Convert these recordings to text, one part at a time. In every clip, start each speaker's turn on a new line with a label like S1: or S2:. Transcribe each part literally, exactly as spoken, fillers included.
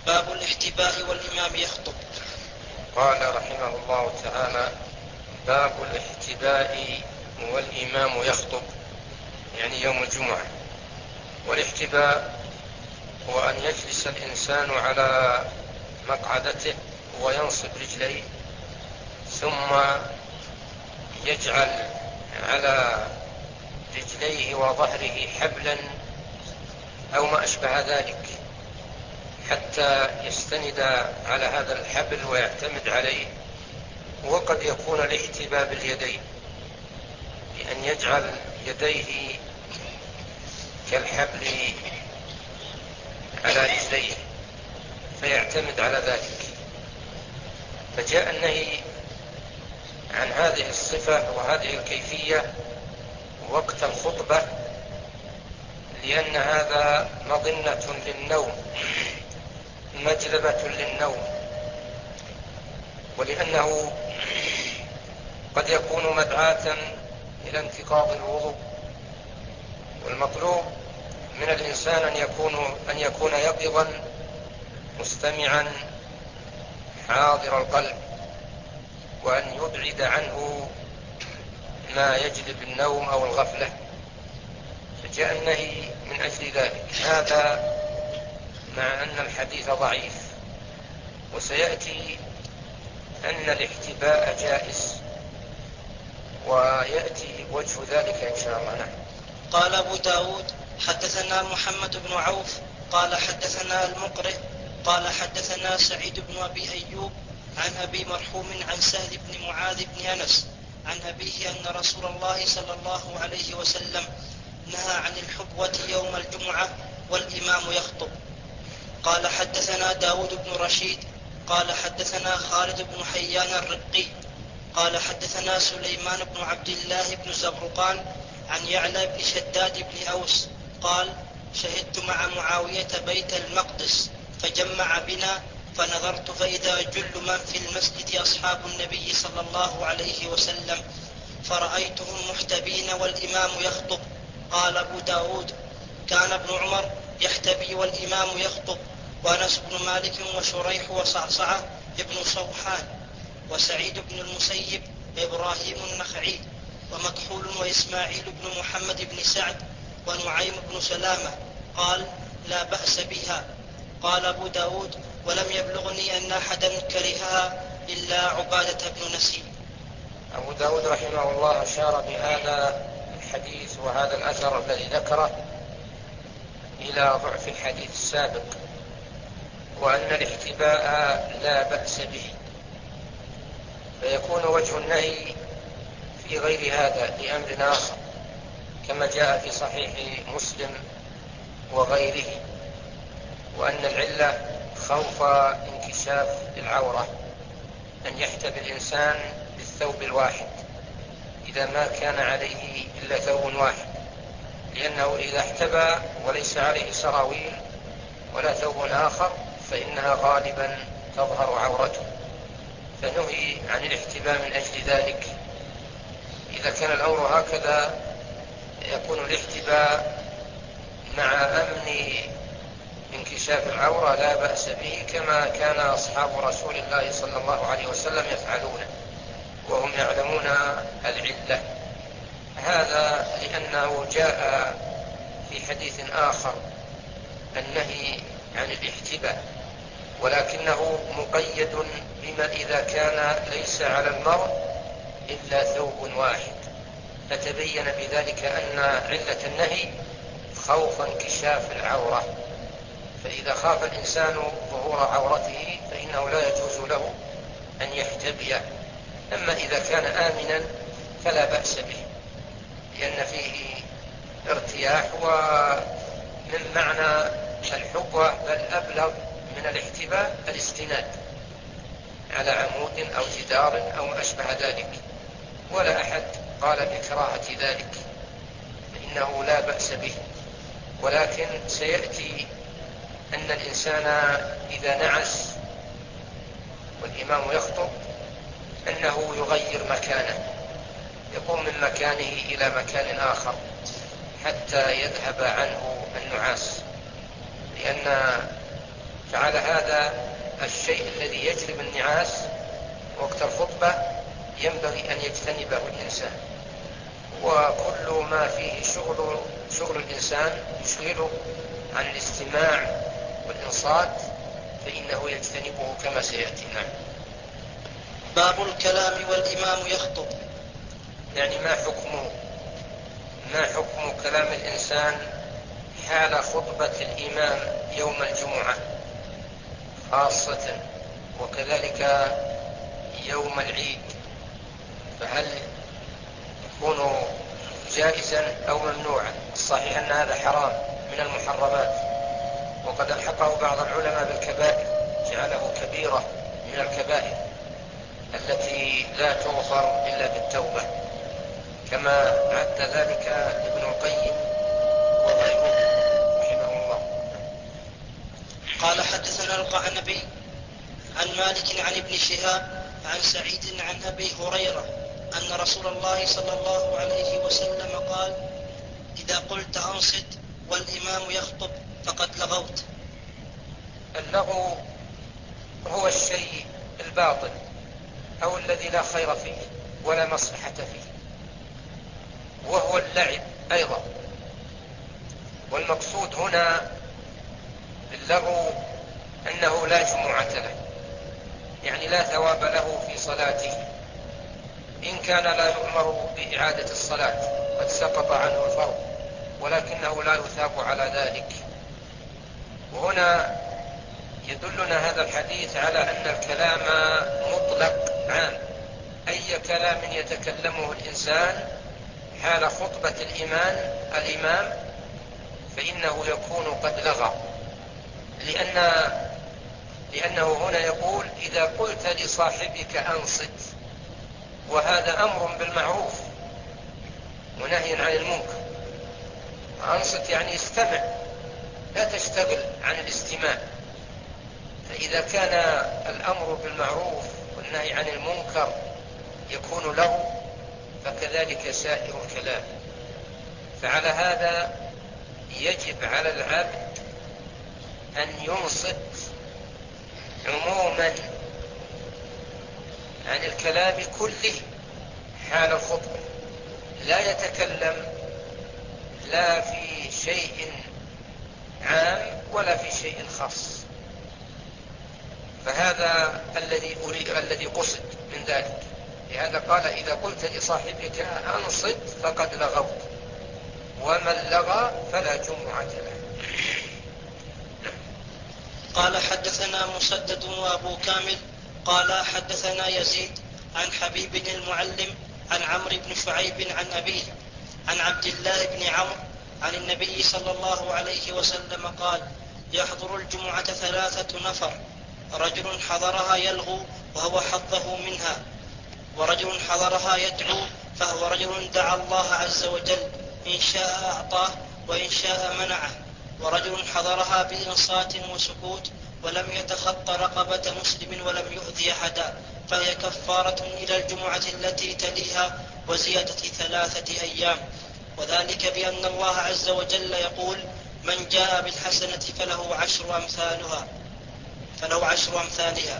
S1: باب الاحتباء والإمام يخطب.
S2: قال رحمه الله تعالى: باب الاحتباء والإمام يخطب، يعني يوم الجمعة. والاحتباء هو أن يجلس الإنسان على مقعدته وينصب رجليه، ثم يجعل على رجليه وظهره حبلا أو ما أشبه ذلك حتى يستند على هذا الحبل ويعتمد عليه. وقد يكون الاحتباء باليدين، بأن يجعل يديه كالحبل على رجليه فيعتمد على ذلك. فجاء النهي عن هذه الصفة وهذه الكيفية وقت الخطبة، لأن هذا مظنة للنوم، مجلبة للنوم، ولأنه قد يكون مدعاة إلى انتقاض الوضوء. والمطلوب من الإنسان أن يكون أن يكون يقظا مستمعا حاضر القلب، وأن يبعد عنه ما يجلب النوم أو الغفلة. فجاء النهي من أجل ذلك، هذا مع أن الحديث ضعيف. وسيأتي أن الاحتباء جائز، ويأتي وجه ذلك إن شاء الله. نعم.
S1: قال أبو داود: حدثنا محمد بن عوف قال حدثنا المقرئ قال حدثنا سعيد بن أبي أيوب عن أبي مرحوم عن سهل بن معاذ بن أنس عن أبيه أن رسول الله صلى الله عليه وسلم نهى عن الحبوة يوم الجمعة والإمام يخطب. قال حدثنا داود بن رشيد قال حدثنا خالد بن حيان الرقي قال حدثنا سليمان بن عبد الله بن زبرقان عن يعلى بن شداد بن أوس قال: شهدت مع معاوية بيت المقدس فجمع بنا، فنظرت فإذا جل من في المسجد أصحاب النبي صلى الله عليه وسلم، فرأيتهم محتبين والإمام يخطب. قال أبو داود: كان ابن عمر يحتبي والإمام يخطب، وأنس بن مالك وشريح وصعصعة ابن صوحان وسعيد بن المسيب وإبراهيم النخعي ومكحول وإسماعيل بن محمد بن سعد ونعيم بن سلامة. قال: لا بأس بها. قال أبو داود: ولم يبلغني أن أحدا كرهها إلا عبادة بن نسيب.
S2: أبو داود رحمه الله أشار بهذا الحديث وهذا الأثر الذي ذكره إلى ضعف الحديث السابق، وأن الاحتباء لا بأس به، فيكون وجه النهي في غير هذا لأمر آخر، كما جاء في صحيح مسلم وغيره، وأن العلة خوف انكشاف العورة، أن يحتبي الإنسان بالثوب الواحد إذا ما كان عليه إلا ثوب واحد، لأنه إذا احتبى وليس عليه سراويل ولا ثوب آخر فإنها غالبا تظهر عورته، فنهي عن الاحتباء من أجل ذلك. إذا كان الأمر هكذا يكون الاحتباء مع أمن انكشاف العورة لا بأس به، كما كان أصحاب رسول الله صلى الله عليه وسلم يفعلون وهم يعلمون العلة. هذا لأنه جاء في حديث آخر النهي عن الاحتباء، ولكنه مقيد بما إذا كان ليس على المرء إلا ثوب واحد، فتبين بذلك أن علة النهي خوف انكشاف العورة، فإذا خاف الإنسان ظهور عورته فإنه لا يجوز له أن يحتبي. أما إذا كان آمنا فلا بأس به، لأن فيه ارتياح. ومن معنى الحبوة بل أبلغ من الاحتباء الاستناد على عمود أو جدار أو ما أشبه ذلك، ولا أحد قال بكراهة ذلك، فإنه لا بأس به. ولكن سيأتي أن الإنسان إذا نعس والإمام يخطب أنه يغير مكانه، يقوم من مكانه إلى مكان آخر حتى يذهب عنه النعاس، لأن فعلى هذا الشيء الذي يجلب النعاس وقت الخطبة ينبغي أن يجتنبه الإنسان، وكل ما فيه شغل, شغل الإنسان يشغله عن الاستماع والإنصات فإنه يجتنبه كما سيأتي. نعم.
S1: باب الكلام والإمام يخطب.
S2: يعني ما حكم ما حكم كلام الإنسان حال خطبة الإمام يوم الجمعة خاصة، وكذلك يوم العيد، فهل يكون جائزا أو ممنوعا؟ الصحيح أن هذا حرام من المحرمات، وقد ألحقه بعض العلماء بالكبائر، جعله كبيرة من الكبائر التي لا تغفر إلا بالتوبة، كما عد ذلك ابن القيم وغيره رحمه الله.
S1: قال حدثنا القعنبي عن مالك عن ابن شهاب عن سعيد عن أبي هريرة أن رسول الله صلى الله عليه وسلم قال: إذا قلت أنصت والإمام يخطب فقد لغوت.
S2: اللغو هو الشيء الباطل أو الذي لا خير فيه ولا مصلحة فيه، وهو اللعب أيضا. والمقصود هنا باللغو أنه لا جمعة له، يعني لا ثواب له في صلاته، إن كان لا يؤمر بإعادة الصلاة، قد سقط عنه الفرض ولكنه لا يثاب على ذلك. وهنا يدلنا هذا الحديث على أن الكلام مطلق عام، أي كلام يتكلمه الإنسان حال خطبة الإمام الإمام فإنه يكون قد لغى، لأن لأنه هنا يقول: إذا قلت لصاحبك أنصت، وهذا أمر بالمعروف ونهي عن المنكر. أنصت يعني استمع، لا تشتغل عن الاستماع. فإذا كان الأمر بالمعروف والنهي عن المنكر يكون له، فكذلك سائر الكلام. فعلى هذا يجب على العبد أن ينصت عموما عن الكلام كله حال الخطبة، لا يتكلم لا في شيء عام ولا في شيء خاص. فهذا الذي أريد الذي قصد من ذلك. لهذا قال: إذا قلت لصاحبك أنصت فقد لغوت، ومن لغى فلا جمعة له.
S1: قال حدثنا مسدد وأبو كامل قال حدثنا يزيد عن حبيب بن المعلم عن عمرو بن شعيب عن أبيه عن عبد الله بن عمرو عن النبي صلى الله عليه وسلم قال: يحضر الجمعة ثلاثة نفر: رجل حضرها يلغو وهو حظه منها، ورجل حضرها يدعو فهو رجل دعا الله عز وجل، إن شاء أعطاه وإن شاء منعه، ورجل حضرها بإنصات وسكوت ولم يتخط رقبة مسلم ولم يؤذي أحدا، فهي كفارة إلى الجمعة التي تليها وزيادة ثلاثة أيام. وذلك بأن الله عز وجل يقول: من جاء بالحسنة فله عشر أمثالها فله عشر أمثالها.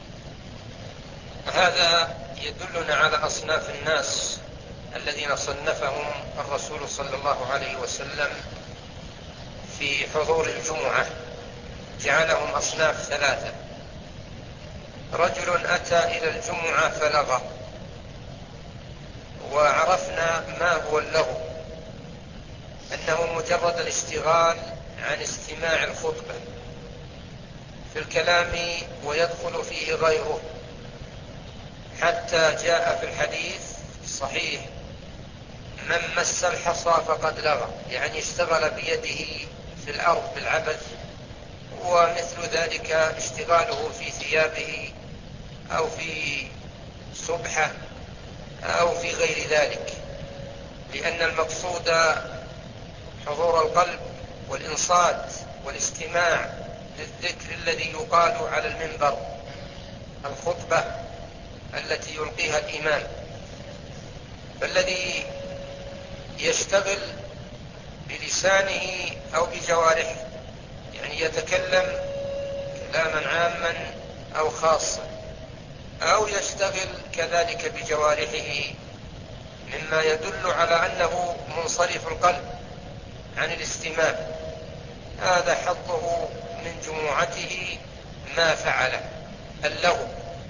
S2: هذا يدلنا على أصناف الناس الذين صنفهم الرسول صلى الله عليه وسلم في حضور الجمعة، جعلهم أصناف ثلاثة: رجل أتى إلى الجمعة فلغى، وعرفنا ما هو اللغو، أنه مجرد الاشتغال عن استماع الخطبة في الكلام ويدخل فيه غيره، حتى جاء في الحديث الصحيح: من مس الحصى فقد لغى، يعني اشتغل بيده في الأرض بالعبث، ومثل ذلك اشتغاله في ثيابه أو في سبحة أو في غير ذلك، لأن المقصود حضور القلب والإنصات والاستماع للذكر الذي يقال على المنبر، الخطبة التي يلقيها الإمام. فالذي يشتغل بلسانه أو بجوارحه، يعني يتكلم استخداما عاما أو خاصا، أو يشتغل كذلك بجوارحه مما يدل على أنه منصرف القلب عن الاستماع، هذا حظه من جمعته ما فعله اللغو،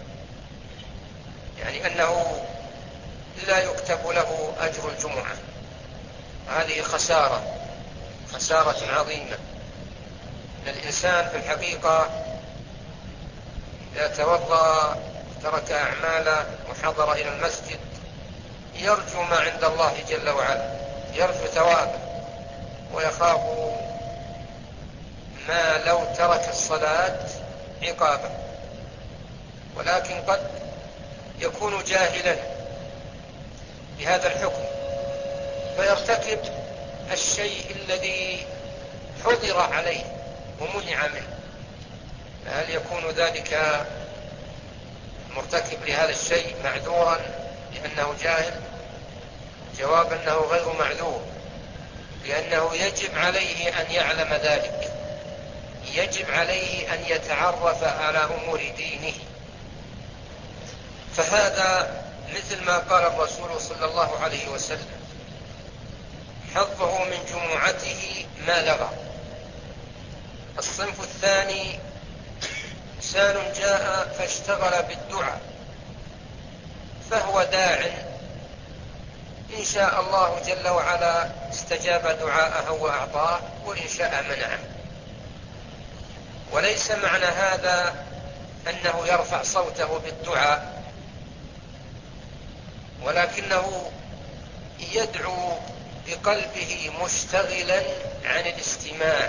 S2: يعني أنه لا يكتب له أجر الجمعة. هذه خسارة خسارة عظيمة. الإنسان في الحقيقة إذا توضأ ترك أعماله وحضر إلى المسجد يرجو ما عند الله جل وعلا، يرجو ثوابه، ويخاف ما لو ترك الصلاة عقابه. ولكن قد يكون جاهلا بهذا الحكم فيرتكب الشيء الذي حضر عليه ومنع منه، فهل يكون ذلك المرتكب لهذا الشيء معذورا لأنه جاهل؟ جواب أنه غير معذور، لأنه يجب عليه أن يعلم ذلك، يجب عليه أن يتعرف على أمور دينه. فهذا مثل ما قال الرسول صلى الله عليه وسلم: حظه من جمعته ما لغى. الصنف الثاني إنسان جاء فاشتغل بالدعاء، فهو داع، إن شاء الله جل وعلا استجاب دعاءه وأعطاه، وإن شاء منعه. وليس معنى هذا أنه يرفع صوته بالدعاء، ولكنه يدعو بقلبه مشتغلا عن الاستماع،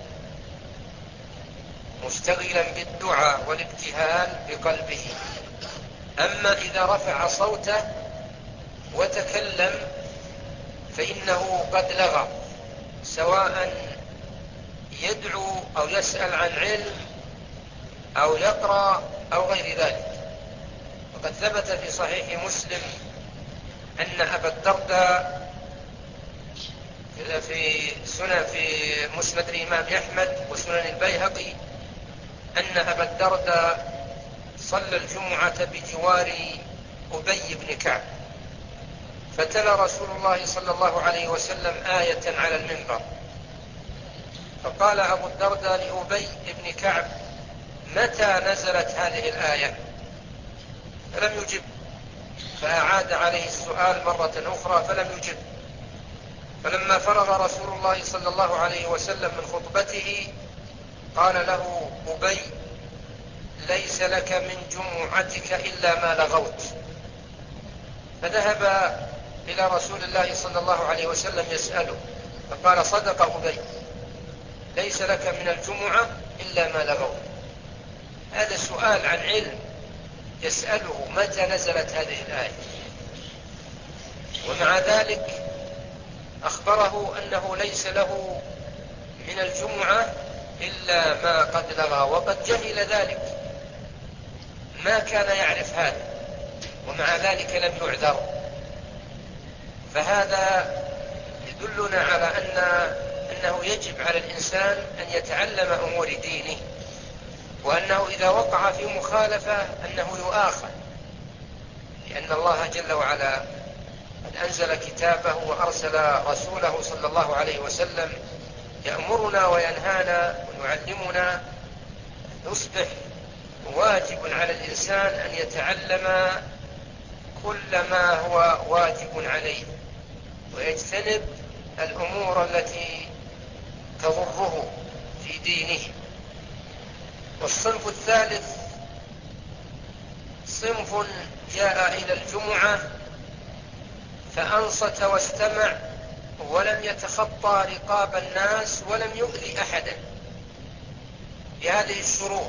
S2: مشتغلا بالدعاء والابتهال بقلبه. أما إذا رفع صوته وتكلم فإنه قد لغى، سواء يدعو أو يسأل عن علم أو يقرأ أو غير ذلك. وقد ثبت في صحيح مسلم أن أبا الدرداء في سنن في مسند الإمام أحمد وسنن البيهقي أن أبا الدرداء صلى الجمعة بجوار أبي بن كعب، فتلا رسول الله صلى الله عليه وسلم آية على المنبر، فقال أبو الدرداء لأبي بن كعب: متى نزلت هذه الآية؟ فلم يجب، فأعاد عليه السؤال مرة أخرى فلم يجب. فلما فرغ رسول الله صلى الله عليه وسلم من خطبته قال له أبي: ليس لك من جمعتك إلا ما لغوت. فذهب إلى رسول الله صلى الله عليه وسلم يسأله، فقال: صدق أبي، ليس لك من الجمعة إلا ما لغوت. هذا سؤال عن علم، يسأله متى نزلت هذه الآية، ومع ذلك أخبره أنه ليس له من الجمعة إلا ما قد لغى، وقد جهل ذلك، ما كان يعرف هذا، ومع ذلك لم يعذر. فهذا يدلنا على أن أنه يجب على الإنسان أن يتعلم أمور دينه، وأنه إذا وقع في مخالفة أنه يؤاخذ، لأن الله جل وعلا قد أنزل كتابه وأرسل رسوله صلى الله عليه وسلم يأمرنا وينهانا ويعلمنا. يصبح واجب على الإنسان أن يتعلم كل ما هو واجب عليه، ويجتنب الأمور التي تضره في دينه. والصنف الثالث صنف جاء إلى الجمعة فأنصت واستمع ولم يتخطى رقاب الناس ولم يؤذي أحدا بهذه الشروط،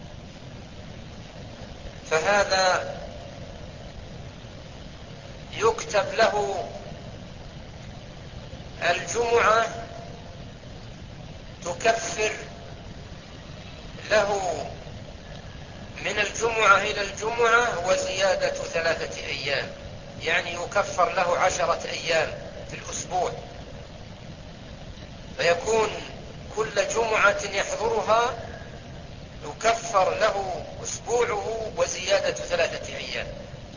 S2: فهذا يكتب له الجمعة، تكفر له من الجمعة إلى الجمعة وزيادة ثلاثة أيام، يعني يكفر له عشرة أيام في الأسبوع، فيكون كل جمعة يحضرها يكفر له أسبوعه وزيادة ثلاثة أيام.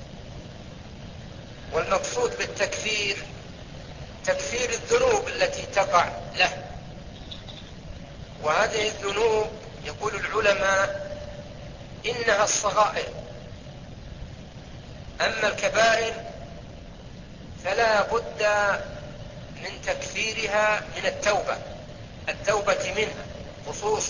S2: والمقصود بالتكفير تكفير الذنوب التي تقع له، وهذه الذنوب يقول العلماء إنها الصغائر، أما الكبائر فلا بد من تكفيرها من التوبة التوبة منها خصوصا.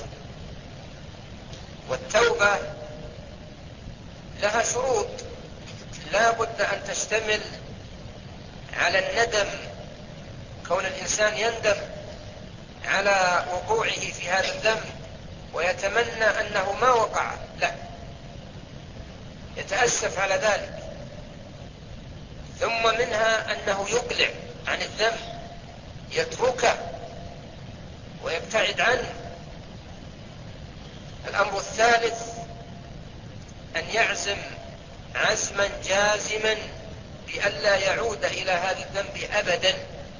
S2: والتوبة لها شروط، لا بد أن تشتمل على الندم، كون الإنسان يندم على وقوعه في هذا الذنب ويتمنى أنه ما وقع له، يتأسف على ذلك. ثم منها أنه يقلع عن الذنب، يتركه ويبتعد عنه. الأمر الثالث أن يعزم عزما جازما بألا يعود إلى هذا الذنب أبدا،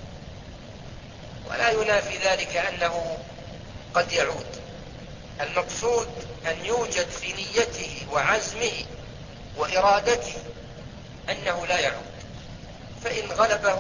S2: ولا ينافي ذلك أنه قد يعود. المقصود أن يوجد في نيته وعزمه وإرادته أنه لا يعود. فإن غلبه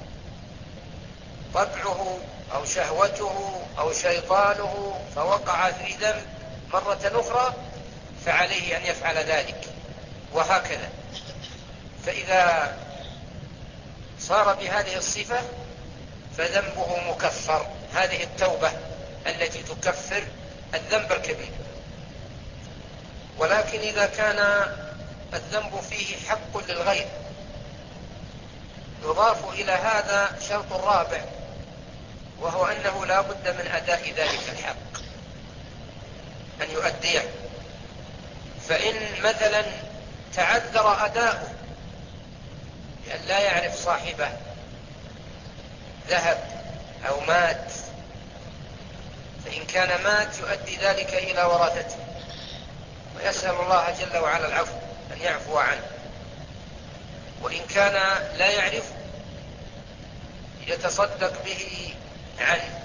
S2: طبعه أو شهوته أو شيطانه فوقع في ذنب مرة أخرى فعليه أن يفعل ذلك، وهكذا. فإذا صار بهذه الصفة فذنبه مكفر، هذه التوبة التي تكفر الذنب الكبير. ولكن إذا كان الذنب فيه حق للغير يضاف إلى هذا شرط رابع، وهو أنه لا بد من أداء ذلك الحق، أن يؤديه. فإن مثلا تعذر أداؤه لأن لا يعرف صاحبه، ذهب أو مات، فإن كان مات يؤدي ذلك إلى ورثته، ويسأل الله جل وعلا العفو أن يعفو عنه. وإن كان لا يعرف يتصدق به عنه،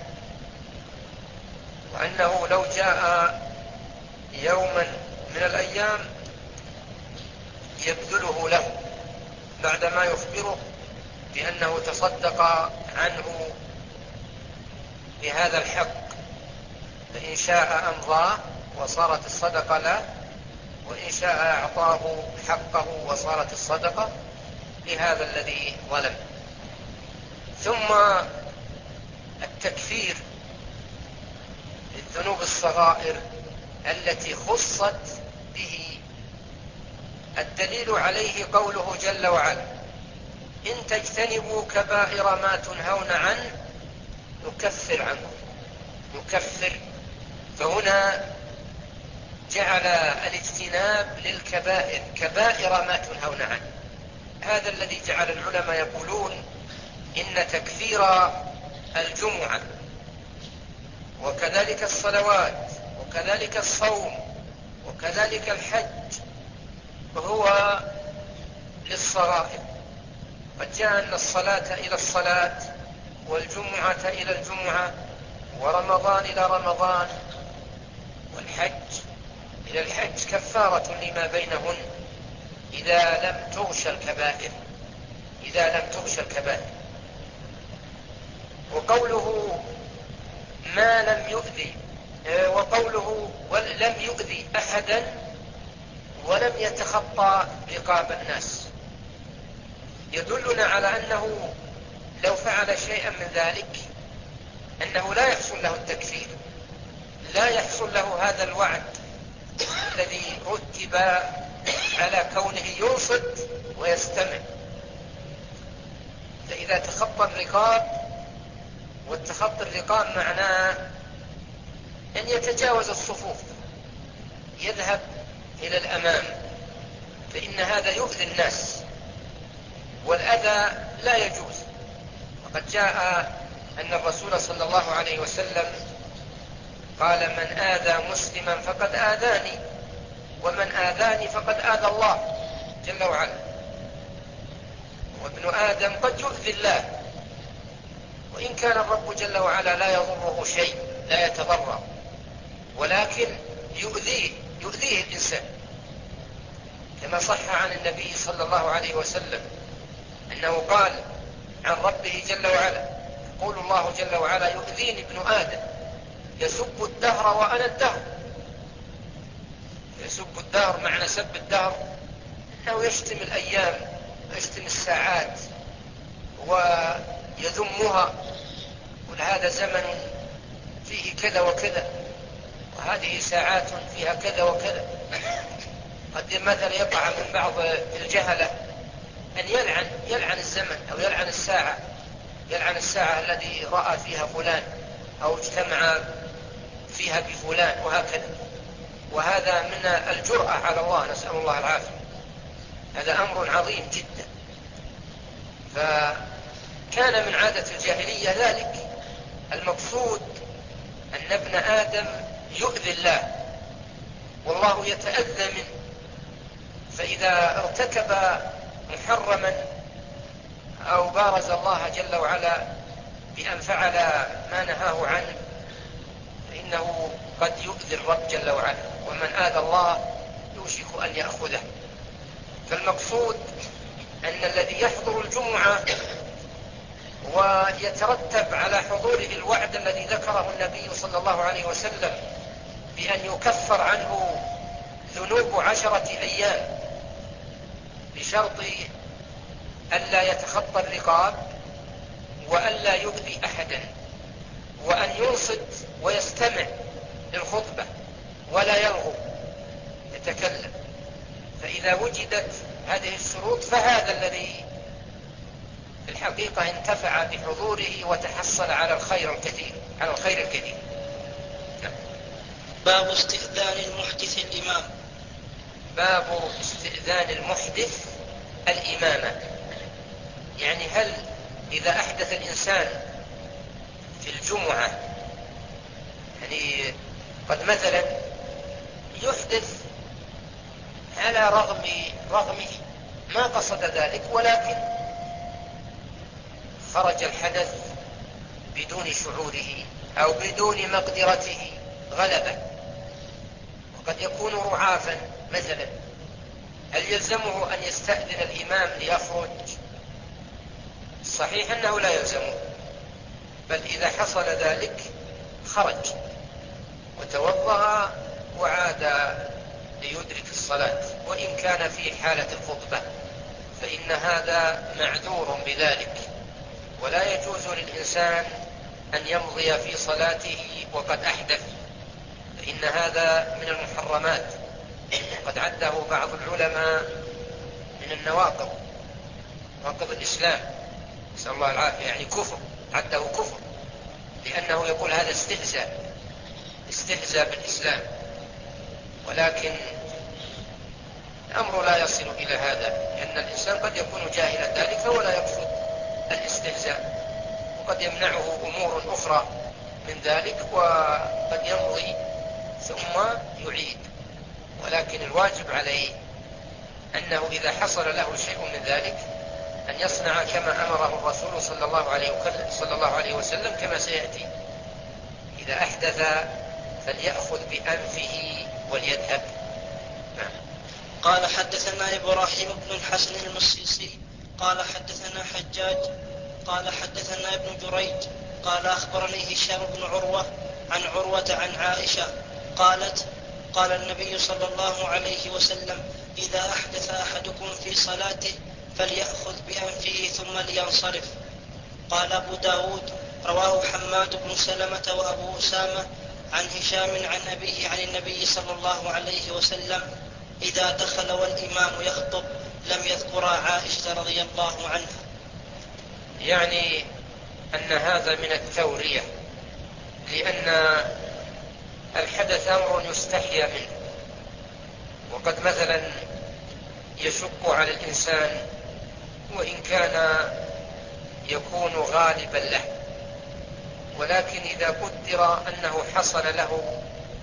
S2: وأنه لو جاء يوما من الأيام يبذله له بعدما يخبره بأنه تصدق عنه بهذا الحق، فإن شاء أمضاه وصارت الصدقة له، وإن شاء أعطاه حقه وصارت الصدقة لهذا الذي ظلم. ثم التكفير للذنوب الصغائر التي خصت به، الدليل عليه قوله جل وعلا: إن تجتنبوا كبائر ما تنهون عنه نكفر عنكم. نكفر، فهنا جعل الاجتناب للكبائر، كبائر ما تنهون عنه. هذا الذي جعل العلماء يقولون إن تكفير الجمعة وكذلك الصلوات وكذلك الصوم وكذلك الحج هو للصغائر. قد جاء أن الصلاة إلى الصلاة والجمعة إلى الجمعة ورمضان إلى رمضان والحج إلى الحج كفارة لما بينهن إذا لم تغش الكبائر إذا لم تغش الكبائر. وقوله ما لم يؤذي، وقوله لم يؤذي أحدا ولم يتخطى رقاب الناس، يدلنا على أنه لو فعل شيئا من ذلك أنه لا يحصل له التكفير، لا يحصل له هذا الوعد الذي رتب على كونه ينصت ويستمع. فإذا تخطى الرقاب، والتخطي الرقاب معناه أن يتجاوز الصفوف، يذهب إلى الأمام، فإن هذا يؤذي الناس، والأذى لا يجوز. وقد جاء أن الرسول صلى الله عليه وسلم قال: من آذى مسلما فقد آذاني، ومن آذاني فقد آذى الله جل وعلا. وابن آدم قد يؤذي الله، وإن كان الرب جل وعلا لا يضره شيء، لا يتضرر، ولكن يؤذيه يؤذيه الإنسان، كما صح عن النبي صلى الله عليه وسلم أنه قال عن ربه جل وعلا: يقول الله جل وعلا: يؤذيني ابن آدم يسب الدهر وأنا الدهر. يسب الدهر، معنى سب الدهر أنه يشتم الأيام ويشتم الساعات ويذمها، يقول هذا زمن فيه كذا وكذا، وهذه ساعات فيها كذا وكذا. قد مثلا يقع من بعض الجهلة أن يلعن يلعن الزمن أو يلعن الساعة، يلعن الساعة الذي رأى فيها فلان أو اجتمع فيها بفلان وهكذا، وهذا من الجرأة على الله، نسأل الله العافية. هذا أمر عظيم جدا. فكان من عادة الجاهلية ذلك. المقصود أن ابن آدم يؤذي الله والله يتأذى منه، فإذا ارتكب محرما أو بارز الله جل وعلا بأن فعل ما نهاه عنه فإنه قد يؤذي الرب جل وعلا، ومن آذى الله يوشك أن يأخذه. فالمقصود أن الذي يحضر الجمعة ويترتب على حضوره الوعد الذي ذكره النبي صلى الله عليه وسلم بأن يكفر عنه ذنوب عشرة أيام بشرط ألا يتخطى الرقاب وألا يؤذي أحدا وأن ينصت ويستمع للخطبة ولا يلغو يتكلم. فإذا وجدت هذه الشروط فهذا الذي في الحقيقة انتفع بحضوره وتحصل على الخير الكثير على الخير الكثير.
S1: باب استئذان المحدث الإمام.
S2: باب استئذان المحدث الإمامة، يعني هل إذا أحدث الإنسان في الجمعة، يعني قد مثلا يحدث على رغم رغمه ما قصد ذلك، ولكن خرج الحدث بدون شعوره أو بدون مقدرته غلبة، وقد يكون رعافا مثلا، هل يلزمه أن يستأذن الإمام ليخرج؟ صحيح أنه لا يلزمه، بل إذا حصل ذلك خرج وتوضأ وعاد ليدرك الصلاة، وإن كان في حالة الخطبة فإن هذا معذور بذلك، ولا يجوز للإنسان أن يمضي في صلاته وقد أحدث، فإن هذا من المحرمات، وقد عده بعض العلماء من النواقض، نواقض الإسلام، نسأل الله العافية، يعني كفر، عده كفر، لأنه يقول هذا استهزاء استهزاء بالإسلام. ولكن الأمر لا يصل إلى هذا، لأن الإنسان قد يكون جاهلا ذلك ولا يقصد الاستهزاء، وقد يمنعه أمور أخرى من ذلك، وقد يمضي ثم يعيد. ولكن الواجب عليه أنه إذا حصل له شيء من ذلك أن يصنع كما أمره الرسول صلى الله عليه صلى الله عليه وسلم كما سيأتي: إذا أحدث فليأخذ بأنفه وليذهب. نعم.
S1: قال حدثنا إبراهيم بن الحسن المصيصي قال حدثنا حجاج قال حدثنا ابن جريج قال أخبرني هشام بن عروة عن عروة عن عائشة قالت: قال النبي صلى الله عليه وسلم: إذا أحدث أحدكم في صلاته فليأخذ بأنفه ثم لينصرف. قال أبو داود: رواه حماد بن سلمة وأبو أسامة عن هشام عن أبيه عن النبي صلى الله عليه وسلم: إذا دخل والإمام يخطب لم يذكر عائشة رضي الله عنها.
S2: يعني أن هذا من التورية، لأن الحدث أمر يستحيا منه، وقد مثلا يشق على الإنسان وإن كان يكون غالبا له، ولكن إذا قدر أنه حصل له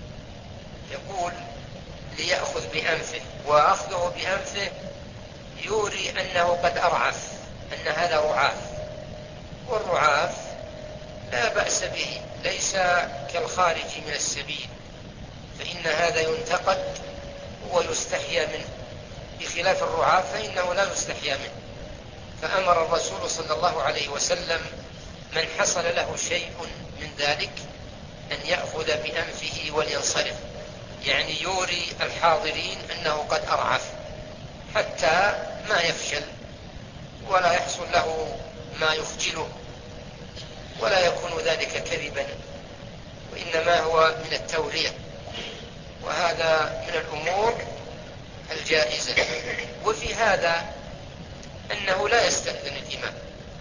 S2: يقول ليأخذ بأنفه، وأخذه بأنفه يوري أنه قد أرعف، أن هذا رعاف، والرعاف لا بأس به، ليس كالخارج من السبيل، فإن هذا هذا ينتقد ويستحيا منه، بخلاف الرعاة فإنه لا يستحيا منه. فأمر الرسول صلى الله عليه وسلم من حصل له شيء من ذلك أن يأخذ بأنفه ولينصرف، يعني يوري الحاضرين أنه قد أرعف حتى ما يفشل ولا يحصل له ما يخجله، ولا يكون ذلك كذبا، وإنما هو من التورية، وهذا من الأمور الجائزة. وفي هذا أنه لا يستأذن الإمام،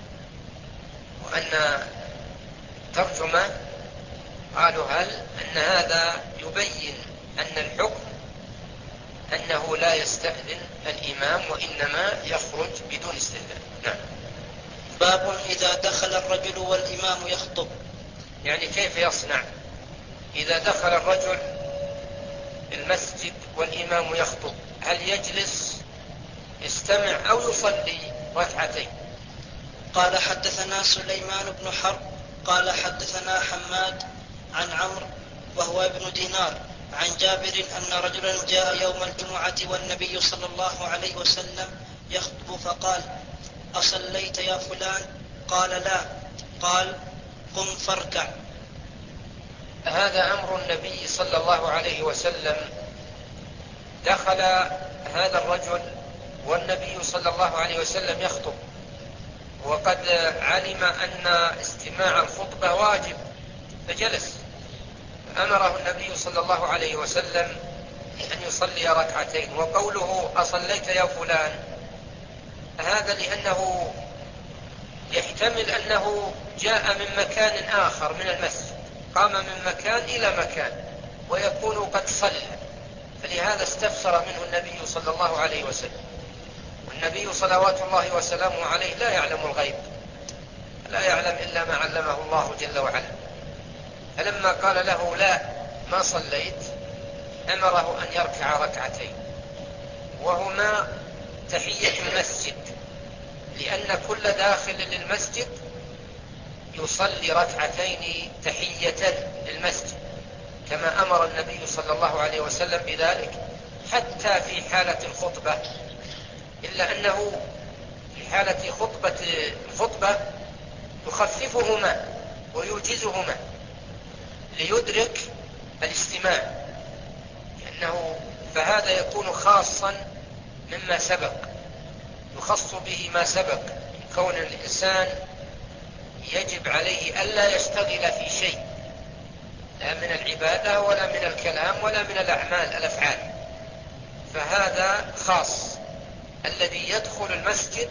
S2: وأن ترجمة قالوا هل أن هذا يبين أن الحكم أنه لا يستأذن الإمام وإنما يخرج بدون استئذان. نعم.
S1: باب إذا دخل الرجل والإمام يخطب.
S2: يعني كيف يصنع إذا دخل الرجل المسجد والإمام يخطب؟ هل يجلس يستمع أو يصلي ركعتين؟
S1: قال حدثنا سليمان بن حرب قال حدثنا حماد عن عمرو وهو ابن دينار عن جابر أن رجلا جاء يوم الجمعة والنبي صلى الله عليه وسلم يخطب فقال: أصليت يا فلان؟ قال: لا. قال: قم فاركع.
S2: هذا أمر النبي صلى الله عليه وسلم. دخل هذا الرجل والنبي صلى الله عليه وسلم يخطب، وقد علم أن استماع الخطبة واجب فجلس، أمره النبي صلى الله عليه وسلم أن يصلي ركعتين. وقوله أصليت يا فلان هذا لأنه يحتمل أنه جاء من مكان آخر من المسجد، قام من مكان إلى مكان ويكون قد صلى، فلهذا استفسر منه النبي صلى الله عليه وسلم. والنبي صلوات الله وسلامه عليه لا يعلم الغيب، لا يعلم إلا ما علمه الله جل وعلا. فلما قال له لا ما صليت أمره أن يركع ركعتين، وهما تحية المسجد، لأن كل داخل للمسجد يصلي ركعتين تحية للمسجد، كما أمر النبي صلى الله عليه وسلم بذلك حتى في حالة الخطبة، إلا أنه في حالة خطبة الخطبة يخففهما ويوجزهما ليدرك الاستماع، لأنه فهذا يكون خاصا مما سبق، يخص به ما سبق من كون الإنسان يجب عليه ألا يشتغل في شيء، لا من العبادة ولا من الكلام ولا من الأعمال الأفعال. فهذا خاص. الذي يدخل المسجد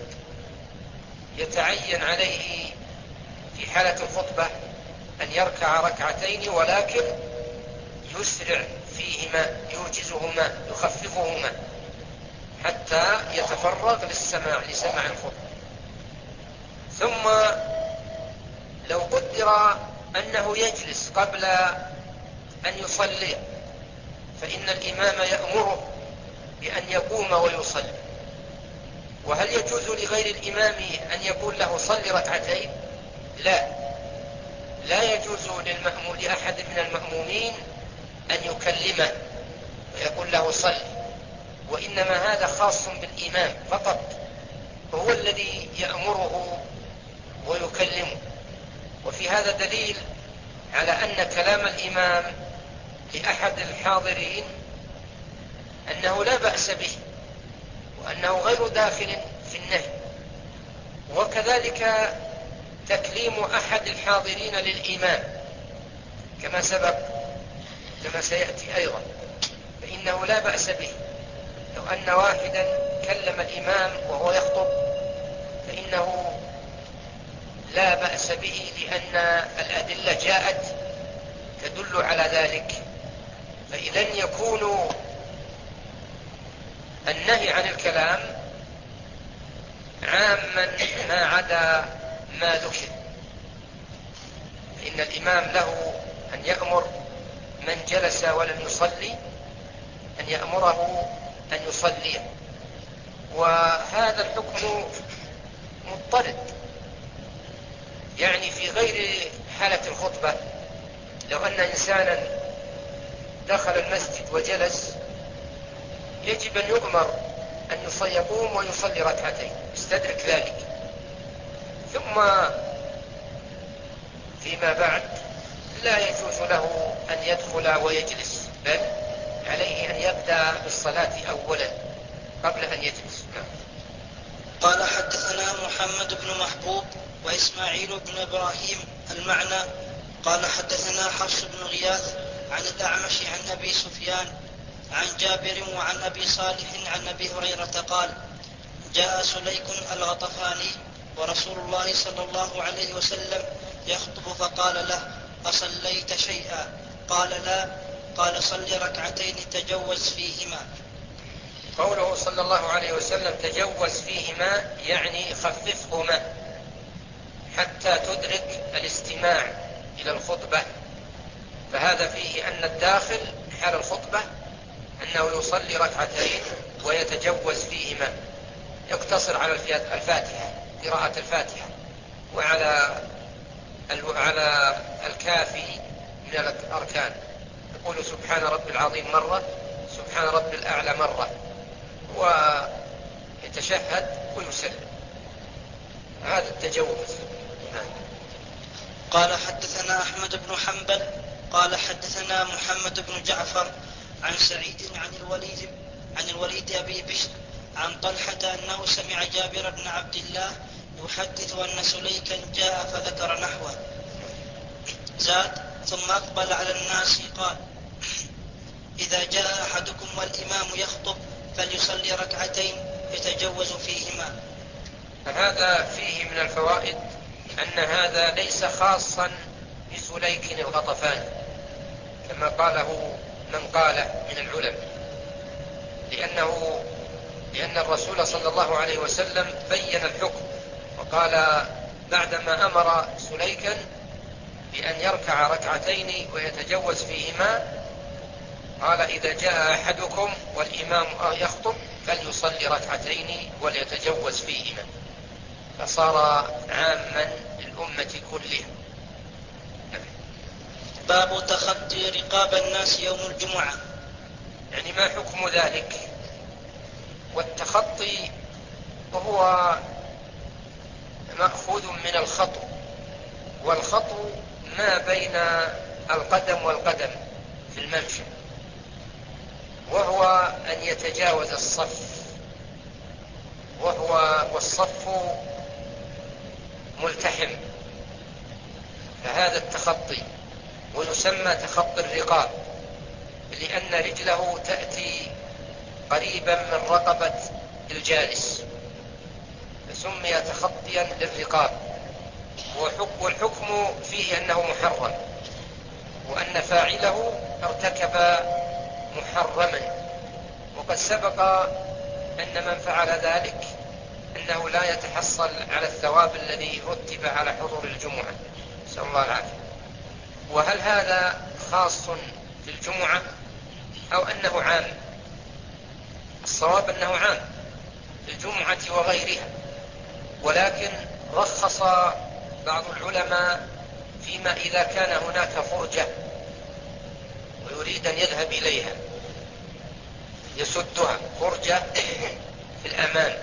S2: يتعين عليه في حالة الخطبة أن يركع ركعتين، ولكن يسرع فيهما، يوجزهما، يخففهما حتى يتفرغ للسماع لسماع الخطبة. ثم لو قدر أنه يجلس قبل أن يصلي فإن الإمام يأمره بأن يقوم ويصلي. وهل يجوز لغير الإمام أن يقول له صل ركعتين؟ لا، لا يجوز للمأموم لأحد من المأمومين أن يكلمه ويقول له صل، وإنما هذا خاص بالإمام فقط، هو الذي يأمره ويكلمه. وفي هذا دليل على أن كلام الإمام لأحد الحاضرين أنه لا بأس به، وأنه غير داخل في النهي. وكذلك تكليم أحد الحاضرين للإمام كما سبق، كما سيأتي أيضا، فإنه لا بأس به. لو أن واحدا كلم الإمام وهو يخطب فإنه لا بأس به، لأن الأدلة جاءت تدل على ذلك. فإذا يكون النهي عن الكلام عاما ما عدا ما ذكر، فإن الإمام له أن يأمر من جلس ولم يصلي أن يأمره أن يصلي، وهذا الحكم مضطرد. يعني في غير حالة الخطبة، لو أن إنسانا دخل المسجد وجلس يجب أن يؤمر أن يقوم ويصلي ركعتين يستدرك ذلك، ثم فيما بعد لا يجوز له أن يدخل ويجلس، بل عليه أن يبدأ بالصلاة أولا قبل أن يجلس.
S1: قال حدثنا محمد بن محبوب وإسماعيل بن إبراهيم المعنى قال حدثنا حفص بن غياث عن الأعمش عن أبي سفيان عن جابر وعن أبي صالح عن أبي هريرة قال جاء سليك الغطفاني ورسول الله صلى الله عليه وسلم يخطب فقال له أصليت شيئا؟ قال لا. قال صل ركعتين تجوز فيهما.
S2: قوله صلى الله عليه وسلم تجوز فيهما يعني خففهما حتى تدرك الاستماع إلى الخطبة، فهذا فيه أن الداخل حال الخطبة أنه يصلي ركعتين ويتجوز فيهما، يقتصر على الفاتحة قراءة الفاتحة وعلى على الكافي من الأركان، يقول سبحان رب العظيم مرة، سبحان رب الأعلى مرة، ويتشهد ويسلم. هذا التجوز.
S1: قال حدثنا أحمد بن حنبل قال حدثنا محمد بن جعفر عن سعيد عن الوليد عن الوليد أبي بشر عن طلحة أنه سمع جابر بن عبد الله يحدث أن سليكا جاء فذكر نحوه. زاد ثم أقبل على الناس قال إذا جاء أحدكم والإمام يخطب فليصلي ركعتين يتجوز فيهما.
S2: فهذا فيه من الفوائد أن هذا ليس خاصا بسليك الغطفاني كما قاله من قاله من العلماء، لأنه لأن الرسول صلى الله عليه وسلم بين الحكم وقال بعدما أمر سليكا بأن يركع ركعتين ويتجوز فيهما قال إذا جاء أحدكم والإمام يخطب فليصلي ركعتين وليتجوز فيهما، فصار عاما للأمة كلها.
S1: باب تخطي رقاب الناس يوم الجمعة،
S2: يعني ما حكم ذلك؟ والتخطي وهو مأخوذ من الخطو، والخطو ما بين القدم والقدم في الممشى، وهو أن يتجاوز الصف، وهو والصف ملتحم، فهذا التخطي ويسمى تخطي الرقاب لأن رجله تأتي قريبا من رقبة الجالس فسمي تخطيا للرقاب. والحكم فيه أنه محرم وأن فاعله ارتكب محرما، وقد سبق أن من فعل ذلك أنه لا يتحصل على الثواب الذي رتب على حضور الجمعة، نسأل الله العافية. وهل هذا خاص في الجمعة أو أنه عام؟ الصواب أنه عام في الجمعة وغيرها، ولكن رخص بعض العلماء فيما إذا كان هناك فرجة ويريد أن يذهب إليها يسدها، فرجة في الأمام،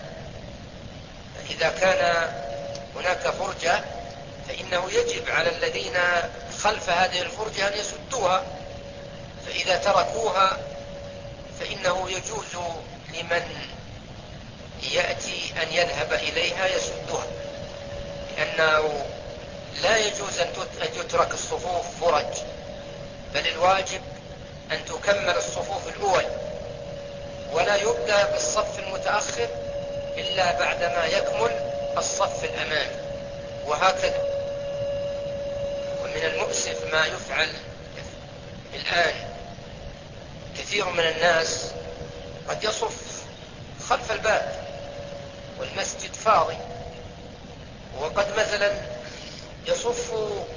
S2: إذا كان هناك فرجة فإنه يجب على الذين خلف هذه الفرجة أن يسدوها، فإذا تركوها فإنه يجوز لمن يأتي أن يذهب إليها يسدها، لأنه لا يجوز أن تترك الصفوف فرج، بل الواجب أن تكمل الصفوف الأول، ولا يبدأ بالصف المتأخر إلا بعدما يكمل الصف الأمامي، وهكذا. ومن المؤسف ما يفعل الآن، كثير من الناس قد يصف خلف الباب والمسجد فاضي، وقد مثلا يصف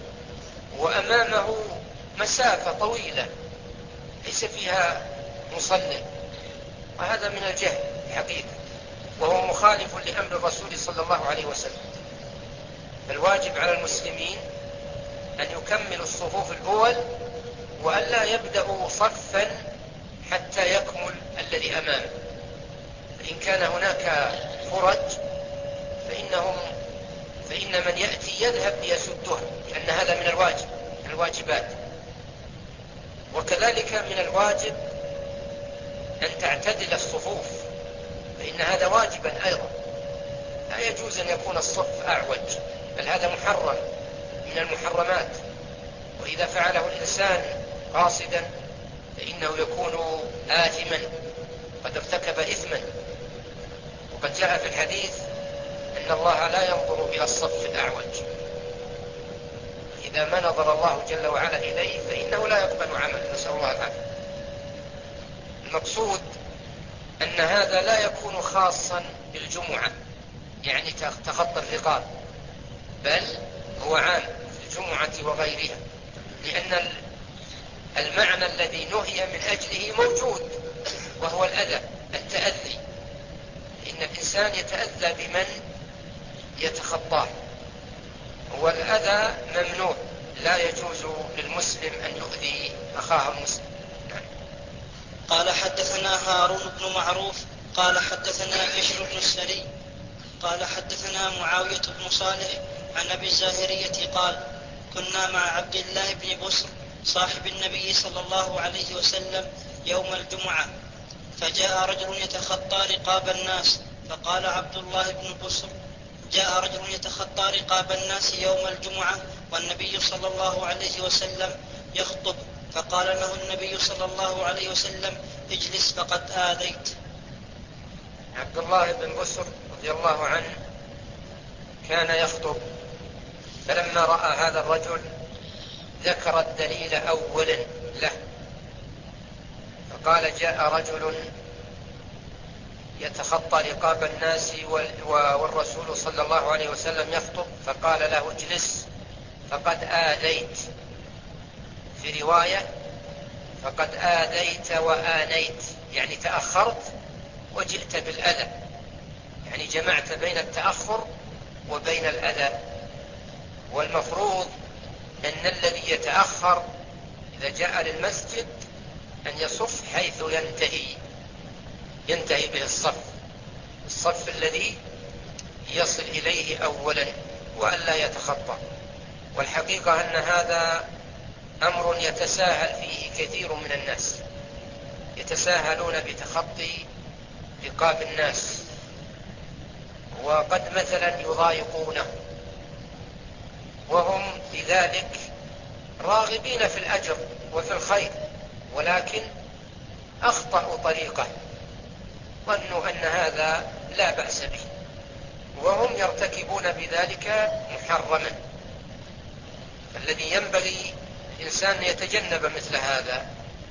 S2: وأمامه مسافة طويلة ليس فيها مصلي، وهذا من الجهل حقيقة، وهو مخالف لأمر الرسول صلى الله عليه وسلم. فالواجب على المسلمين أن يكملوا الصفوف الأول وألا يبدأوا صفا حتى يكمل الذي أمامه. فإن كان هناك فرج فإنهم فإن من يأتي يذهب ليسدها، لأن هذا من الواجب من الواجبات. وكذلك من الواجب أن تعتدل الصفوف، فإن هذا واجبا أيضا. لا يجوز أن يكون الصف أعوج، بل هذا محرم من المحرمات، وإذا فعله الإنسان قاصدا فإنه يكون آثما قد ارتكب إثما. وقد جاء في الحديث أن الله لا ينظر إلى الصف الأعوج، إذا ما نظر الله جل وعلا إليه فإنه لا يقبل عمل، نسأل الله العافية. المقصود أن هذا لا يكون خاصا بالجمعة، يعني تخطي الرقاب، بل هو عام في الجمعة وغيرها، لأن المعنى الذي نهي من أجله موجود، وهو الأذى، التأذي. إن الإنسان يتأذى بمن يتخطاه، والأذى ممنوع، لا يجوز للمسلم أن يؤذي أخاه المسلم.
S1: قال حدثنا هارون بن معروف قال حدثنا بشر بن السري قال حدثنا معاوية بن صالح عن أبي الزاهرية قال كنا مع عبد الله بن بسر صاحب النبي صلى الله عليه وسلم يوم الجمعة، فجاء رجل يتخطى رقاب الناس، فقال عبد الله بن بسر جاء رجل يتخطى رقاب الناس يوم الجمعة والنبي صلى الله عليه وسلم يخطب، فقال له النبي صلى الله عليه وسلم اجلس فقد آذيت.
S2: عبد الله بن بسر رضي الله عنه كان يخطب، فلما رأى هذا الرجل ذكر الدليل أولا له، فقال جاء رجل يتخطى رقاب الناس والرسول صلى الله عليه وسلم يخطب، فقال له اجلس فقد آذيت. في رواية فقد آذيت وآنيت، يعني تأخرت وجئت بالأذى، يعني جمعت بين التأخر وبين الأذى. والمفروض أن الذي يتأخر إذا جاء للمسجد أن يصف حيث ينتهي ينتهي به الصف الصف الذي يصل إليه أولا، وألا يتخطى. والحقيقة أن هذا أمر يتساهل فيه كثير من الناس، يتساهلون بتخطي رقاب الناس، وقد مثلا يضايقونه، وهم بذلك راغبين في الأجر وفي الخير، ولكن أخطأوا طريقه، ظنوا أن هذا لا بأس به، وهم يرتكبون بذلك محرما. الذي ينبغي الإنسان أن يتجنب مثل هذا،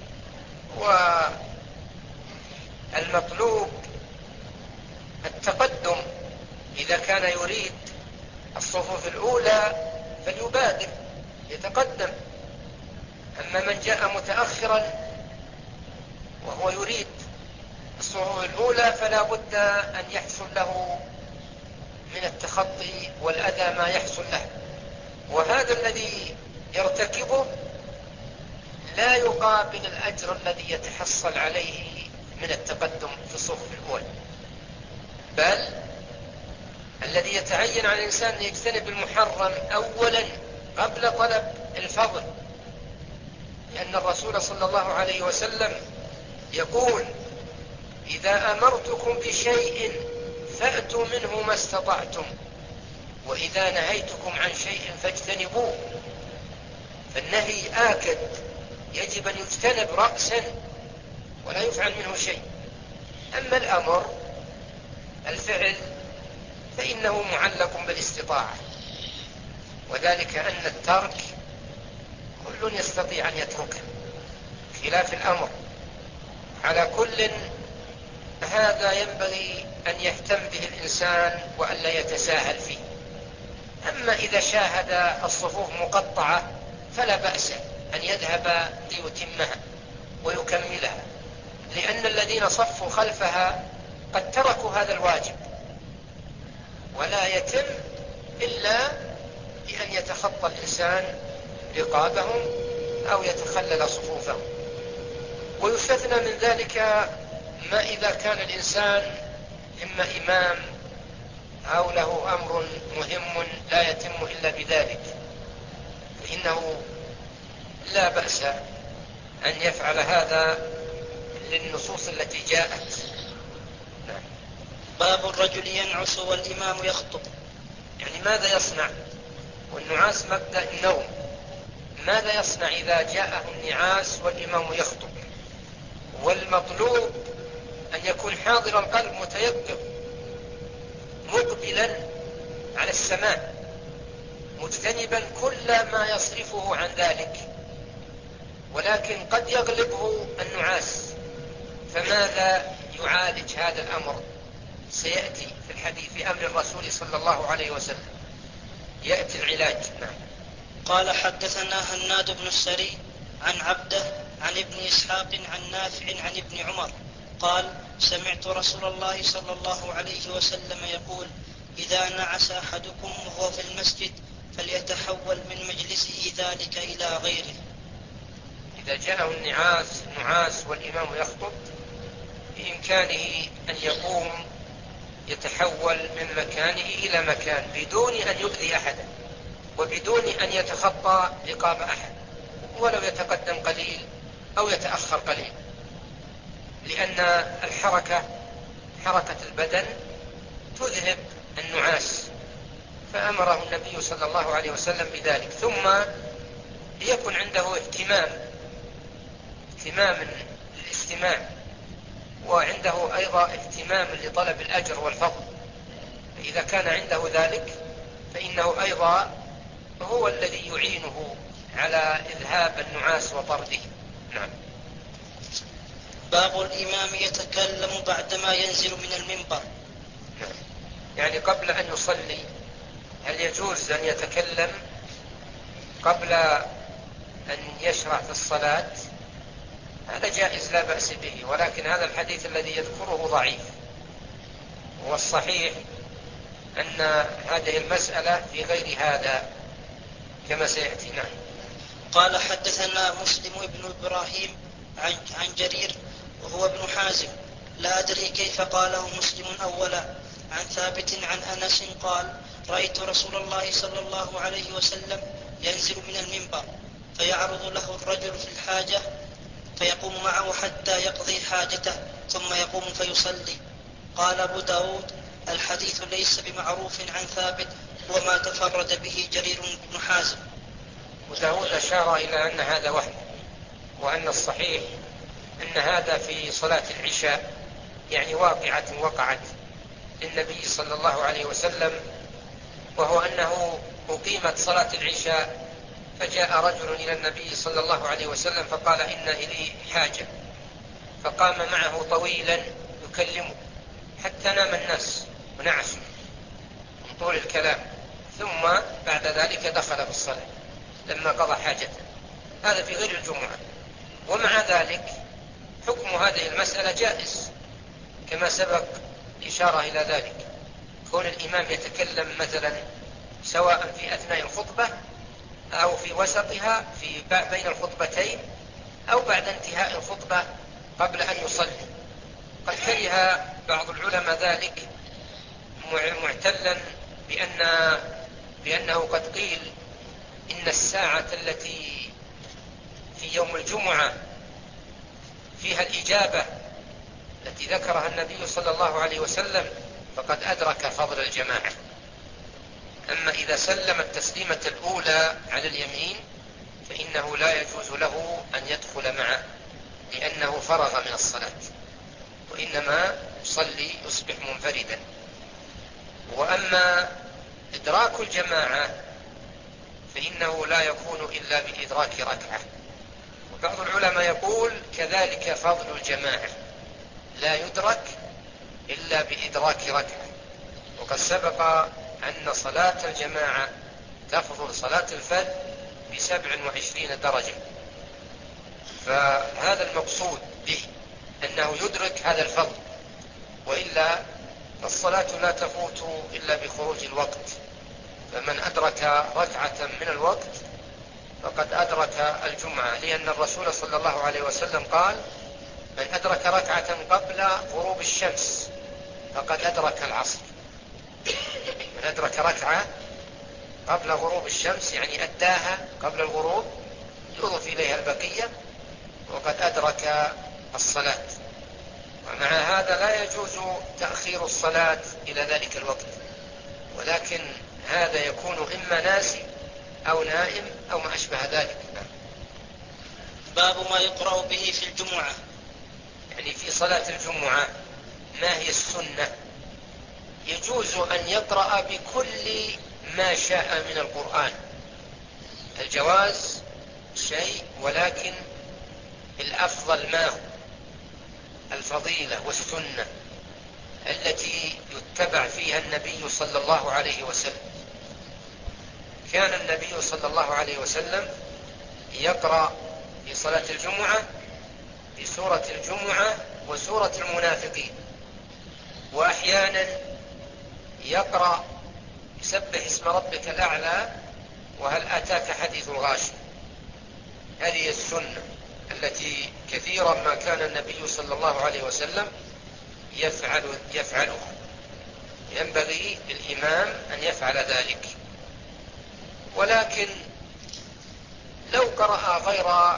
S2: والمطلوب التقدم. إذا كان يريد الصفوف الأولى فليبادر يتقدم، أما من جاء متأخرا وهو يريد الصفوف الأولى فلا بد أن يحصل له من التخطي والأذى ما يحصل له، وهذا الذي يرتكبه لا يقابل الأجر الذي يتحصل عليه من التقدم في الصفوف الأولى، بل الذي يتعين على الإنسان أن يجتنب المحرم أولا قبل طلب الفضل، لأن الرسول صلى الله عليه وسلم يقول إذا أمرتكم بشيء فأتوا منه ما استطعتم، وإذا نهيتكم عن شيء فاجتنبوه. فالنهي آكد، يجب أن يجتنب رأسا ولا يفعل منه شيء. أما الأمر الفعل فإنه معلق بالاستطاعة، وذلك أن الترك كل يستطيع أن يتركه، خلاف الأمر. على كل هذا ينبغي أن يهتم به الإنسان وألا يتساهل فيه. أما إذا شاهد الصفوف مقطعة فلا بأس أن يذهب ليتمها ويكملها، لأن الذين صفوا خلفها قد تركوا هذا الواجب، ولا يتم إلا بأن يتخطى الإنسان رقابهم أو يتخلل صفوفهم. ويستثنى من ذلك ما إذا كان الإنسان إما إمام أو له أمر مهم لا يتم إلا بذلك، فإنه لا بأس أن يفعل هذا للنصوص التي جاءت. نعم.
S1: باب الرجل ينعس والإمام يخطب.
S2: يعني ماذا يصنع؟ والنعاس مبدأ النوم، ماذا يصنع إذا جاءه النعاس والإمام يخطب؟ والمطلوب أن يكون حاضر القلب متيقظ مقبلا على السماع مجتنبا كل ما يصرفه عن ذلك، ولكن قد يغلبه النعاس، فماذا يعالج هذا الأمر؟ سيأتي في الحديث في أمر الرسول صلى الله عليه وسلم يأتي العلاج. نعم.
S1: قال حدثنا هناد بن السري عن عبده عن ابن إسحاق عن نافع عن ابن عمر قال سمعت رسول الله صلى الله عليه وسلم يقول إذا نعس أحدكم وهو في المسجد فليتحول من مجلسه ذلك إلى غيره.
S2: إذا جاءه النعاس النعاس والإمام يخطب بإمكانه أن يقوم يتحول من مكانه إلى مكان بدون أن يؤذي أحدا وبدون أن يتخطى رقاب أحد، ولو يتقدم قليل أو يتأخر قليل، لأن الحركة حركة البدن تذهب النعاس، فأمره النبي صلى الله عليه وسلم بذلك. ثم ليكن عنده اهتمام اهتمام للاستماع، وعنده أيضا اهتمام لطلب الأجر والفضل، فإذا كان عنده ذلك فإنه أيضا هو الذي يعينه على إذهاب النعاس وطرده. نعم.
S1: باب الإمام يتكلم بعدما ينزل من المنبر.
S2: نعم. يعني قبل أن يصلي هل يجوز أن يتكلم قبل أن يشرع في الصلاة؟ هذا جائز لا بأس به، ولكن هذا الحديث الذي يذكره ضعيف، والصحيح أن هذه المسألة في غير هذا كما سيأتي. نعم.
S1: قال حدثنا مسلم بن إبراهيم عن, عن جرير وهو ابن حازم لا أدري كيف قاله مسلم أولا عن ثابت عن أنس قال رأيت رسول الله صلى الله عليه وسلم ينزل من المنبر فيعرض له الرجل في الحاجة فيقوم معه حتى يقضي حاجته ثم يقوم فيصلي. قال أبو داود الحديث ليس بمعروف عن ثابت وما تفرد به جرير بن حازم.
S2: وداود أشار إلى أن هذا وحي، وأن الصحيح أن هذا في صلاة العشاء، يعني واقعة وقعت للنبي صلى الله عليه وسلم، وهو أنه أقيمت صلاة العشاء فجاء رجل إلى النبي صلى الله عليه وسلم فقال إن إلي حاجة، فقام معه طويلا يكلمه حتى نام الناس ونعسوا من طول الكلام، ثم بعد ذلك دخل في الصلاة لما قضى حاجته. هذا في غير الجمعة، ومع ذلك حكم هذه المسألة جائز كما سبق إشارة إلى ذلك. كون الإمام يتكلم مثلا سواء في أثناء الخطبة أو في وسطها في بين الخطبتين أو بعد انتهاء الخطبة قبل أن يصلي. قد كره بعض العلماء ذلك معتلا بأن بأنه قد قيل إن الساعة التي في يوم الجمعة فيها الإجابة التي ذكرها النبي صلى الله عليه وسلم فقد أدرك فضل الجماعة. أما إذا سلم التسليمة الأولى على اليمين فإنه لا يجوز له أن يدخل معه لأنه فرغ من الصلاة، وإنما يصلي يصبح منفردا. وأما إدراك الجماعة فإنه لا يكون إلا بإدراك ركعة. وبعض العلماء يقول كذلك فضل الجماعة لا يدرك إلا بإدراك ركعة، وقد سبق أن صلاة الجماعة تفضل صلاة الفرد بسبع وعشرين درجة، فهذا المقصود به أنه يدرك هذا الفضل، وإلا الصلاة لا تفوت إلا بخروج الوقت، فمن أدرك ركعة من الوقت فقد أدرك الجمعة، لأن الرسول صلى الله عليه وسلم قال: من أدرك ركعة قبل غروب الشمس فقد أدرك العصر. من أدرك ركعة قبل غروب الشمس يعني أداها قبل الغروب، يضف إليها البقية، وقد أدرك الصلاة. ومع هذا لا يجوز تأخير الصلاة إلى ذلك الوقت، ولكن هذا يكون إما ناسي أو نائم أو ما أشبه ذلك.
S1: باب ما يقرأ به في الجمعة.
S2: يعني في صلاة الجمعة ما هي السنة؟ يجوز أن يقرأ بكل ما شاء من القرآن. الجواز شيء، ولكن الأفضل ما هو الفضيلة والسنة التي يتبع فيها النبي صلى الله عليه وسلم. كان النبي صلى الله عليه وسلم يقرأ في صلاة الجمعة بسورة الجمعة وسورة المنافقين، وأحيانا يقرأ يسبح اسم ربك الأعلى وهل أتاك حديث الغاشية. هذه السنة التي كثيرا ما كان النبي صلى الله عليه وسلم يفعل يفعلها، ينبغي للإمام أن يفعل ذلك. ولكن لو قرأ غير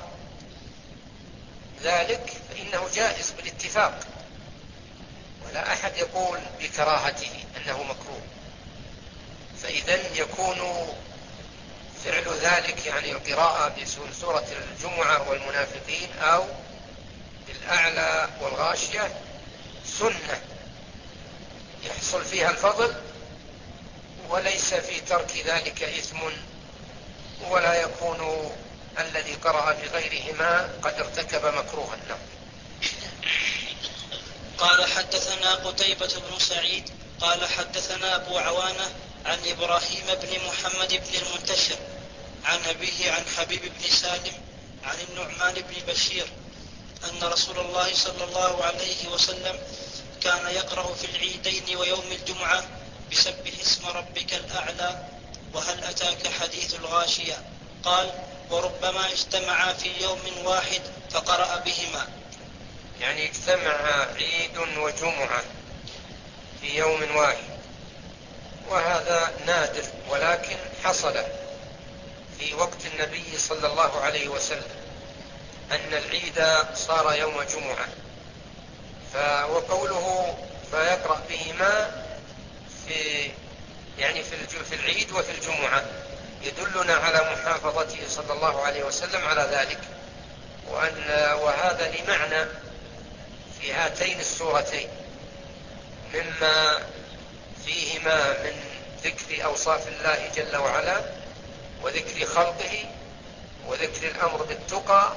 S2: ذلك فإنه جائز بالاتفاق، ولا أحد يقول بكراهته أنه مكروه. فإذن يكون فعل ذلك يعني القراءة بسورة الجمعة والمنافقين أو بالأعلى والغاشية سنة يحصل فيها الفضل، وليس في ترك ذلك إثم، ولا يكون الذي قرأ بغيرهما قد ارتكب مكروها.
S1: قال حدثنا قتيبة بن سعيد قال حدثنا أبو عوانة عن إبراهيم بن محمد بن المنتشر عن أبيه عن حبيب بن سالم عن النعمان بن بشير أن رسول الله صلى الله عليه وسلم كان يقرأ في العيدين ويوم الجمعة بسبح اسم ربك الأعلى وهل أتاك حديث الغاشية. قال: وربما اجتمعا في يوم واحد فقرأ بهما.
S2: يعني اجتمع عيد وجمعة في يوم واحد، وهذا نادر، ولكن حصل في وقت النبي صلى الله عليه وسلم أن العيد صار يوم جمعة، وقوله فيقرأ بهما في يعني في العيد وفي الجمعة يدلنا على محافظته صلى الله عليه وسلم على ذلك، وأن وهذا لمعنى في هاتين السورتين مما فيهما من ذكر أوصاف الله جل وعلا وذكر خلقه وذكر الأمر بالتقى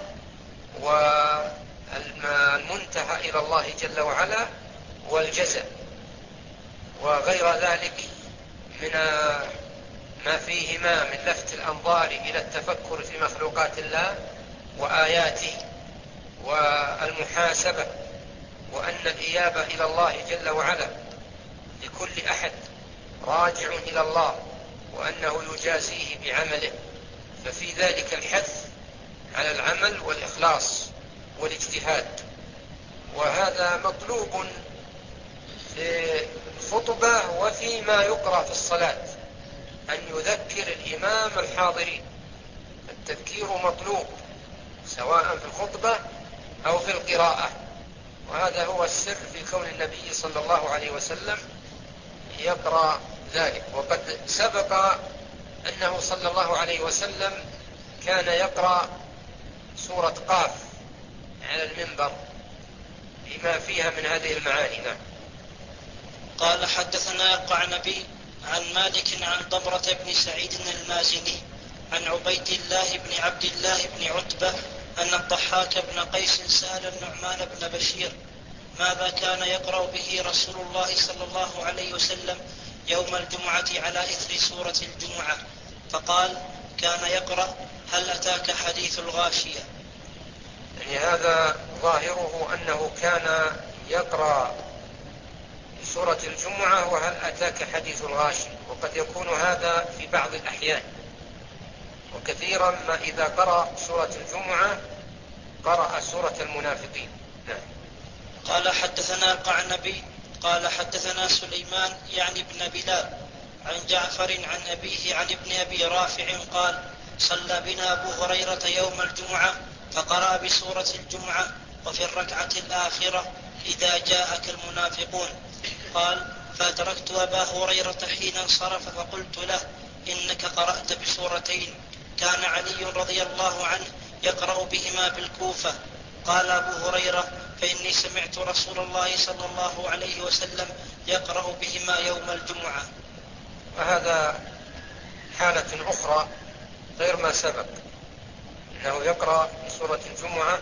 S2: والمنتهى إلى الله جل وعلا والجزاء، وغير ذلك من ما فيهما من لفت الأنظار إلى التفكر في مخلوقات الله وآياته والمحاسبة، وأن الإيابة إلى الله جل وعلا لكل أحد راجع إلى الله، وأنه يجازيه بعمله. ففي ذلك الحث على العمل والإخلاص والاجتهاد، وهذا مطلوب في الخطبة وفيما يقرأ في الصلاة، أن يذكر الإمام الحاضرين. التذكير مطلوب سواء في الخطبة أو في القراءة، وهذا هو السر في كون النبي صلى الله عليه وسلم يقرأ ذلك. وقد سبق أنه صلى الله عليه وسلم كان يقرأ سورة قاف على المنبر بما فيها من هذه المعاني.
S1: قال حدثنا القعنبي عن مالك عن ضمرة بن سعيد المازني عن عبيد الله بن عبد الله بن عتبة أن الضحاك بن قيس سأل النعمان بن بشير ماذا كان يقرأ به رسول الله صلى الله عليه وسلم يوم الجمعة على إثر سورة الجمعة، فقال: كان يقرأ هل أتاك حديث الغاشية.
S2: يعني هذا ظاهره أنه كان يقرأ سورة الجمعة وهل أتاك حديث الغاشية، وقد يكون هذا في بعض الأحيان، وكثيرا ما إذا قرأ سورة الجمعة قرأ سورة المنافقين. نعم.
S1: قال حدثنا القعنبي قال حدثنا سليمان يعني ابن بلال عن جعفر عن أبيه عن ابن أبي رافع قال صلى بنا أبو هريرة يوم الجمعة فقرأ بسورة الجمعة وفي الركعة الآخرة إذا جاءك المنافقون. قال فأدركت أبا هريرة حين انصرف فقلت له إنك قرأت بسورتين كان علي رضي الله عنه يقرأ بهما بالكوفة. قال أبو هريرة فإني سمعت رسول الله صلى الله عليه وسلم يقرأ بهما يوم الجمعة.
S2: وهذا حالة أخرى غير ما سبق، أنه يقرأ بسورة الجمعة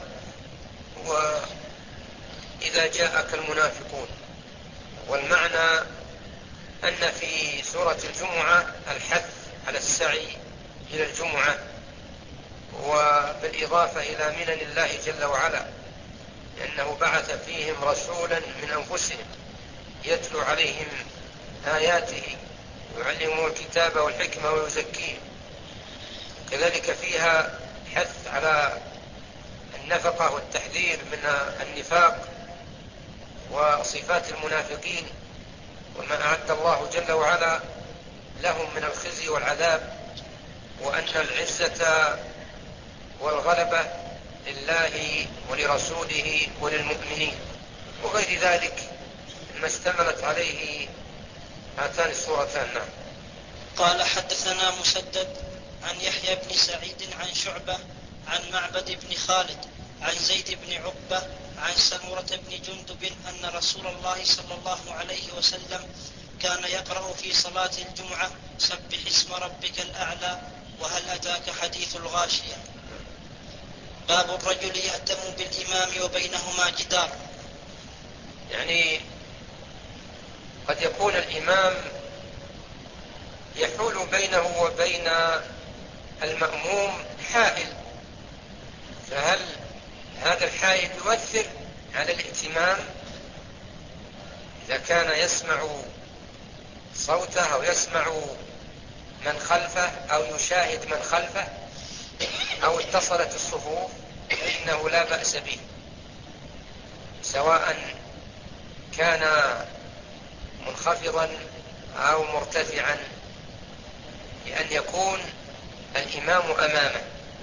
S2: وإذا جاءك المنافقون. والمعنى أن في سورة الجمعة الحث على السعي إلى الجمعة، وبالإضافة إلى منن الله جل وعلا، لأنه بعث فيهم رسولا من أنفسهم يتلو عليهم آياته ويعلمهم الكتاب والحكمة ويزكيهم. كذلك فيها حث على النفقة والتحذير من النفاق وصفات المنافقين وما أعد الله جل وعلا لهم من الخزي والعذاب، وأن العزة والغلبة لله ولرسوله وللمؤمنين، وغير ذلك ما اشتملت عليه هاتان السورتان. نعم.
S1: قال حدثنا مسدد عن يحيى بن سعيد عن شعبة عن معبد بن خالد عن زيد بن عقبة عن سمرة بن جندب أن رسول الله صلى الله عليه وسلم كان يقرأ في صلاة الجمعة سبح اسم ربك الأعلى وهل أتاك حديث الغاشية. باب الرجل يأتم بالإمام وبينهما جدار.
S2: يعني قد يكون الإمام يحول بينه وبين المأموم حائل، فهل هذا الحائل يؤثر على الائتمام إذا كان يسمع صوته أو يسمع من خلفه أو يشاهد من خلفه أو اتصلت الصفوف؟ فإنه لا بأس به، سواء كان منخفضا أو مرتفعا، لأن يكون الإمام أمامه،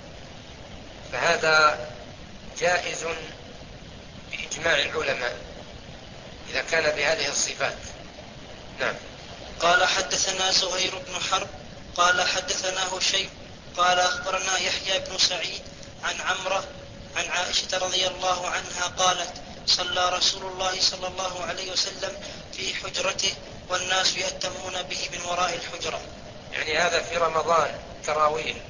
S2: فهذا جائز بإجماع العلماء إذا كان بهذه الصفات. نعم.
S1: قال حدثنا زهير بن حرب قال حدثنا هشيم قال أخبرنا يحيى بن سعيد عن عمرة عن عائشة رضي الله عنها قالت صلى رسول الله صلى الله عليه وسلم في حجرته والناس يأتمون به من وراء الحجرة.
S2: يعني هذا في رمضان تراويح.